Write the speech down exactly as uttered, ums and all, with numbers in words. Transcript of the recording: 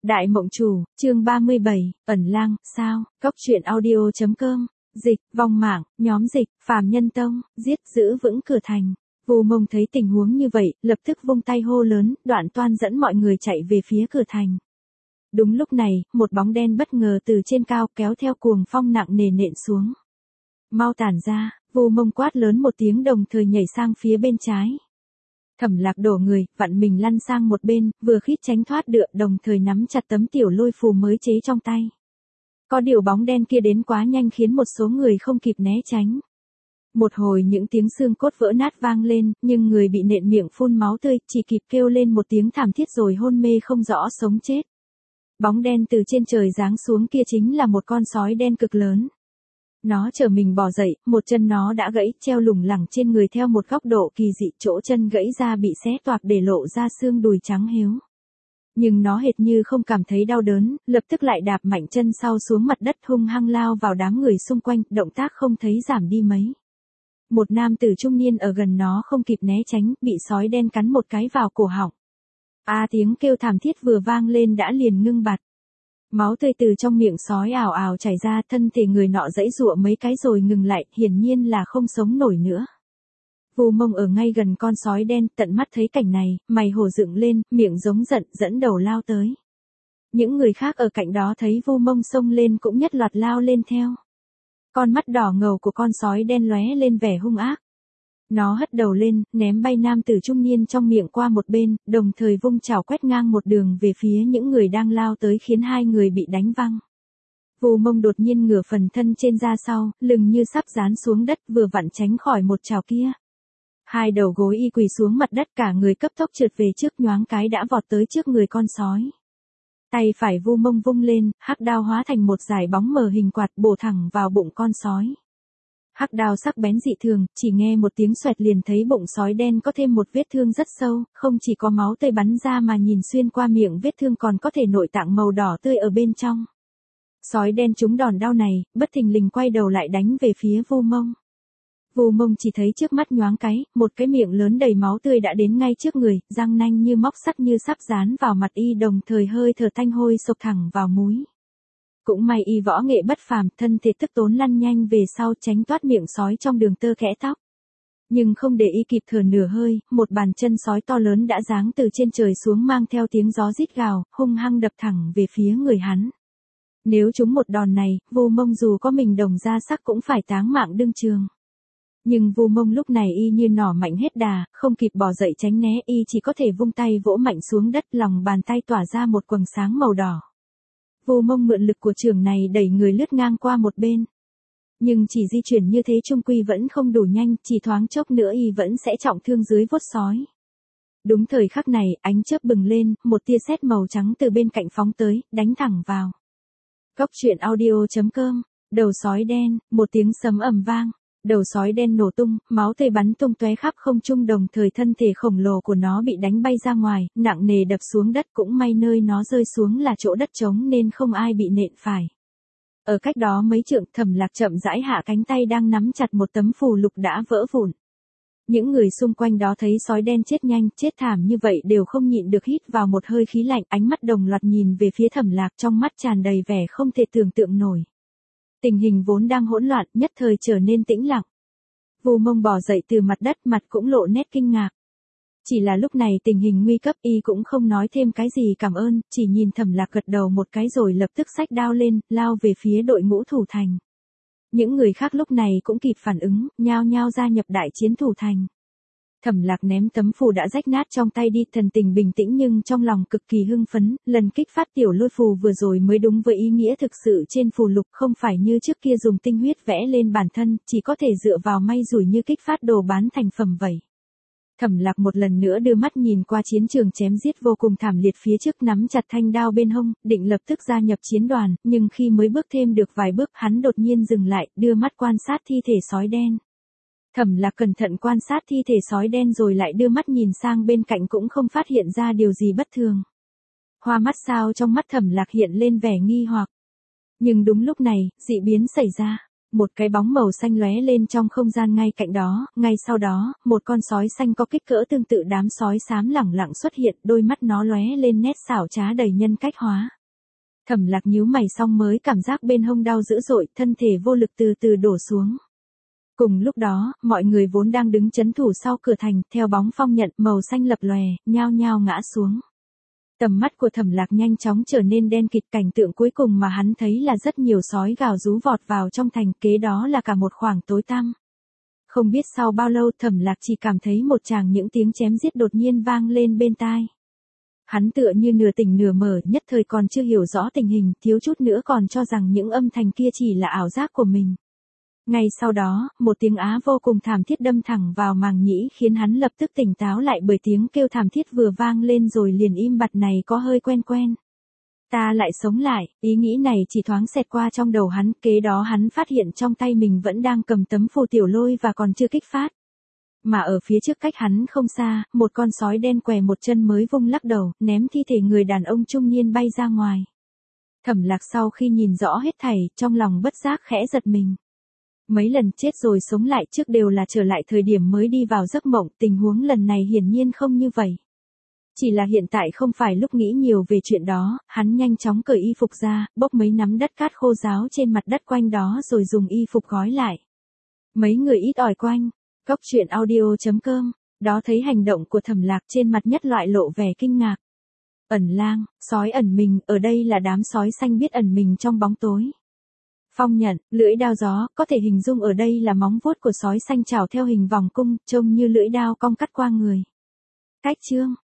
Đại Mộng Chủ, chương ba mươi bảy, ẩn lang, sao, Cốc Truyện Audio chấm com, dịch, vong mạng, nhóm dịch, Phàm Nhân Tông, giết, giữ vững cửa thành. Vu Mông thấy tình huống như vậy, lập tức vung tay hô lớn, Đoạn Toan dẫn mọi người chạy về phía cửa thành. Đúng lúc này, một bóng đen bất ngờ từ trên cao kéo theo cuồng phong nặng nề nện xuống. Mau tản ra, Vu Mông quát lớn một tiếng đồng thời nhảy sang phía bên trái. Thẩm Lạc đổ người, vặn mình lăn sang một bên, vừa khít tránh thoát được đồng thời nắm chặt tấm tiểu lôi phù mới chế trong tay. Có điều bóng đen kia đến quá nhanh khiến một số người không kịp né tránh. Một hồi những tiếng xương cốt vỡ nát vang lên, nhưng người bị nện miệng phun máu tươi, chỉ kịp kêu lên một tiếng thảm thiết rồi hôn mê không rõ sống chết. Bóng đen từ trên trời giáng xuống kia chính là một con sói đen cực lớn. Nó trở mình bò dậy, một chân nó đã gãy, treo lủng lẳng trên người theo một góc độ kỳ dị, chỗ chân gãy ra bị xé toạc để lộ ra xương đùi trắng héo. Nhưng nó hệt như không cảm thấy đau đớn, lập tức lại đạp mạnh chân sau xuống mặt đất hung hăng lao vào đám người xung quanh, động tác không thấy giảm đi mấy. Một nam tử trung niên ở gần nó không kịp né tránh, bị sói đen cắn một cái vào cổ họng. A à, tiếng kêu thảm thiết vừa vang lên đã liền ngưng bặt. Máu tươi từ trong miệng sói ào ào chảy ra, thân thể người nọ giãy giụa mấy cái rồi ngừng lại, hiển nhiên là không sống nổi nữa. Vu Mông ở ngay gần con sói đen, tận mắt thấy cảnh này, mày hổ dựng lên, miệng giống giận, dẫn đầu lao tới. Những người khác ở cạnh đó thấy Vu Mông xông lên cũng nhất loạt lao lên theo. Con mắt đỏ ngầu của con sói đen lóe lên vẻ hung ác. Nó hất đầu lên, ném bay nam tử trung niên trong miệng qua một bên, đồng thời vung chảo quét ngang một đường về phía những người đang lao tới khiến hai người bị đánh văng. Vu Mông đột nhiên ngửa phần thân trên ra sau, lưng như sắp dán xuống đất vừa vặn tránh khỏi một chảo kia. Hai đầu gối y quỳ xuống mặt đất, cả người cấp tốc trượt về trước, nhoáng cái đã vọt tới trước người con sói. Tay phải Vu Mông vung lên, hắc đao hóa thành một dải bóng mờ hình quạt bổ thẳng vào bụng con sói. Hắc đao sắc bén dị thường, chỉ nghe một tiếng xoẹt liền thấy bụng sói đen có thêm một vết thương rất sâu, không chỉ có máu tươi bắn ra mà nhìn xuyên qua miệng vết thương còn có thể nội tạng màu đỏ tươi ở bên trong. Sói đen trúng đòn đau này, bất thình lình quay đầu lại đánh về phía Vu Mông. Vu Mông chỉ thấy trước mắt nhoáng cái, một cái miệng lớn đầy máu tươi đã đến ngay trước người, răng nanh như móc sắt như sắp dán vào mặt y, đồng thời hơi thở tanh hôi sộc thẳng vào múi. Cũng may y võ nghệ bất phàm, thân thể tức tốn lăn nhanh về sau tránh toát miệng sói trong đường tơ kẽ tóc. Nhưng không để y kịp thở nửa hơi, một bàn chân sói to lớn đã giáng từ trên trời xuống mang theo tiếng gió rít gào, hung hăng đập thẳng về phía người hắn. Nếu trúng một đòn này, Vu Mông dù có mình đồng ra sắc cũng phải táng mạng đương trường. Nhưng Vu Mông lúc này y như nỏ mạnh hết đà, không kịp bỏ dậy tránh né, y chỉ có thể vung tay vỗ mạnh xuống đất, lòng bàn tay tỏa ra một quầng sáng màu đỏ. Vu Mông mượn lực của chưởng này đẩy người lướt ngang qua một bên. Nhưng chỉ di chuyển như thế trung quy vẫn không đủ nhanh, chỉ thoáng chốc nữa y vẫn sẽ trọng thương dưới vuốt sói. Đúng thời khắc này, ánh chớp bừng lên, một tia sét màu trắng từ bên cạnh phóng tới, đánh thẳng vào. Cốc Truyện Audio chấm com, đầu sói đen, một tiếng sấm ầm vang. Đầu sói đen nổ tung, máu tươi bắn tung tóe khắp không trung, đồng thời thân thể khổng lồ của nó bị đánh bay ra ngoài, nặng nề đập xuống đất, cũng may nơi nó rơi xuống là chỗ đất trống nên không ai bị nện phải. Ở cách đó mấy trượng, Thẩm Lạc chậm rãi hạ cánh tay đang nắm chặt một tấm phù lục đã vỡ vụn. Những người xung quanh đó thấy sói đen chết nhanh, chết thảm như vậy đều không nhịn được hít vào một hơi khí lạnh, ánh mắt đồng loạt nhìn về phía Thẩm Lạc, trong mắt tràn đầy vẻ không thể tưởng tượng nổi. Tình hình vốn đang hỗn loạn, nhất thời trở nên tĩnh lặng. Vu Mông bò dậy từ mặt đất, mặt cũng lộ nét kinh ngạc. Chỉ là lúc này tình hình nguy cấp, y cũng không nói thêm cái gì cảm ơn, chỉ nhìn Thẩm Lạc gật đầu một cái rồi lập tức xách đao lên, lao về phía đội ngũ thủ thành. Những người khác lúc này cũng kịp phản ứng, nhao nhao gia nhập đại chiến thủ thành. Thẩm Lạc ném tấm phù đã rách nát trong tay đi, thần tình bình tĩnh nhưng trong lòng cực kỳ hưng phấn, lần kích phát tiểu lôi phù vừa rồi mới đúng với ý nghĩa thực sự trên phù lục, không phải như trước kia dùng tinh huyết vẽ lên bản thân, chỉ có thể dựa vào may rủi như kích phát đồ bán thành phẩm vậy. Thẩm Lạc một lần nữa đưa mắt nhìn qua chiến trường chém giết vô cùng thảm liệt phía trước, nắm chặt thanh đao bên hông, định lập tức gia nhập chiến đoàn, nhưng khi mới bước thêm được vài bước hắn đột nhiên dừng lại, đưa mắt quan sát thi thể sói đen. Thẩm Lạc cẩn thận quan sát thi thể sói đen rồi lại đưa mắt nhìn sang bên cạnh cũng không phát hiện ra điều gì bất thường. Hoa mắt sao trong mắt Thẩm Lạc hiện lên vẻ nghi hoặc. Nhưng đúng lúc này, dị biến xảy ra. Một cái bóng màu xanh lóe lên trong không gian ngay cạnh đó, ngay sau đó, một con sói xanh có kích cỡ tương tự đám sói xám lẳng lặng xuất hiện, đôi mắt nó lóe lên nét xảo trá đầy nhân cách hóa. Thẩm Lạc nhíu mày xong mới cảm giác bên hông đau dữ dội, thân thể vô lực từ từ đổ xuống. Cùng lúc đó, mọi người vốn đang đứng chấn thủ sau cửa thành, theo bóng phong nhận màu xanh lập lòe, nhao nhao ngã xuống. Tầm mắt của Thẩm Lạc nhanh chóng trở nên đen kịt, cảnh tượng cuối cùng mà hắn thấy là rất nhiều sói gào rú vọt vào trong thành, kế đó là cả một khoảng tối tăm. Không biết sau bao lâu Thẩm Lạc chỉ cảm thấy một tràng những tiếng chém giết đột nhiên vang lên bên tai. Hắn tựa như nửa tỉnh nửa mờ, nhất thời còn chưa hiểu rõ tình hình, thiếu chút nữa còn cho rằng những âm thanh kia chỉ là ảo giác của mình. Ngay sau đó, một tiếng á vô cùng thảm thiết đâm thẳng vào màng nhĩ khiến hắn lập tức tỉnh táo lại bởi tiếng kêu thảm thiết vừa vang lên rồi liền im bặt này có hơi quen quen. Ta lại sống lại, ý nghĩ này chỉ thoáng xẹt qua trong đầu hắn, kế đó hắn phát hiện trong tay mình vẫn đang cầm tấm phù tiểu lôi và còn chưa kích phát. Mà ở phía trước cách hắn không xa, một con sói đen què một chân mới vung lắc đầu, ném thi thể người đàn ông trung niên bay ra ngoài. Thẩm Lạc sau khi nhìn rõ hết thảy, trong lòng bất giác khẽ giật mình. Mấy lần chết rồi sống lại trước đều là trở lại thời điểm mới đi vào giấc mộng, tình huống lần này hiển nhiên không như vậy. Chỉ là hiện tại không phải lúc nghĩ nhiều về chuyện đó, hắn nhanh chóng cởi y phục ra, bốc mấy nắm đất cát khô ráo trên mặt đất quanh đó rồi dùng y phục gói lại. Mấy người ít ỏi quanh, Cốc truyện audio chấm com, đó thấy hành động của Thẩm Lạc trên mặt nhất loại lộ vẻ kinh ngạc. Ẩn lang, sói ẩn mình, ở đây là đám sói xanh biết ẩn mình trong bóng tối. Phong nhận, lưỡi đao gió, có thể hình dung ở đây là móng vuốt của sói xanh chảo theo hình vòng cung, trông như lưỡi đao cong cắt qua người. Cách chương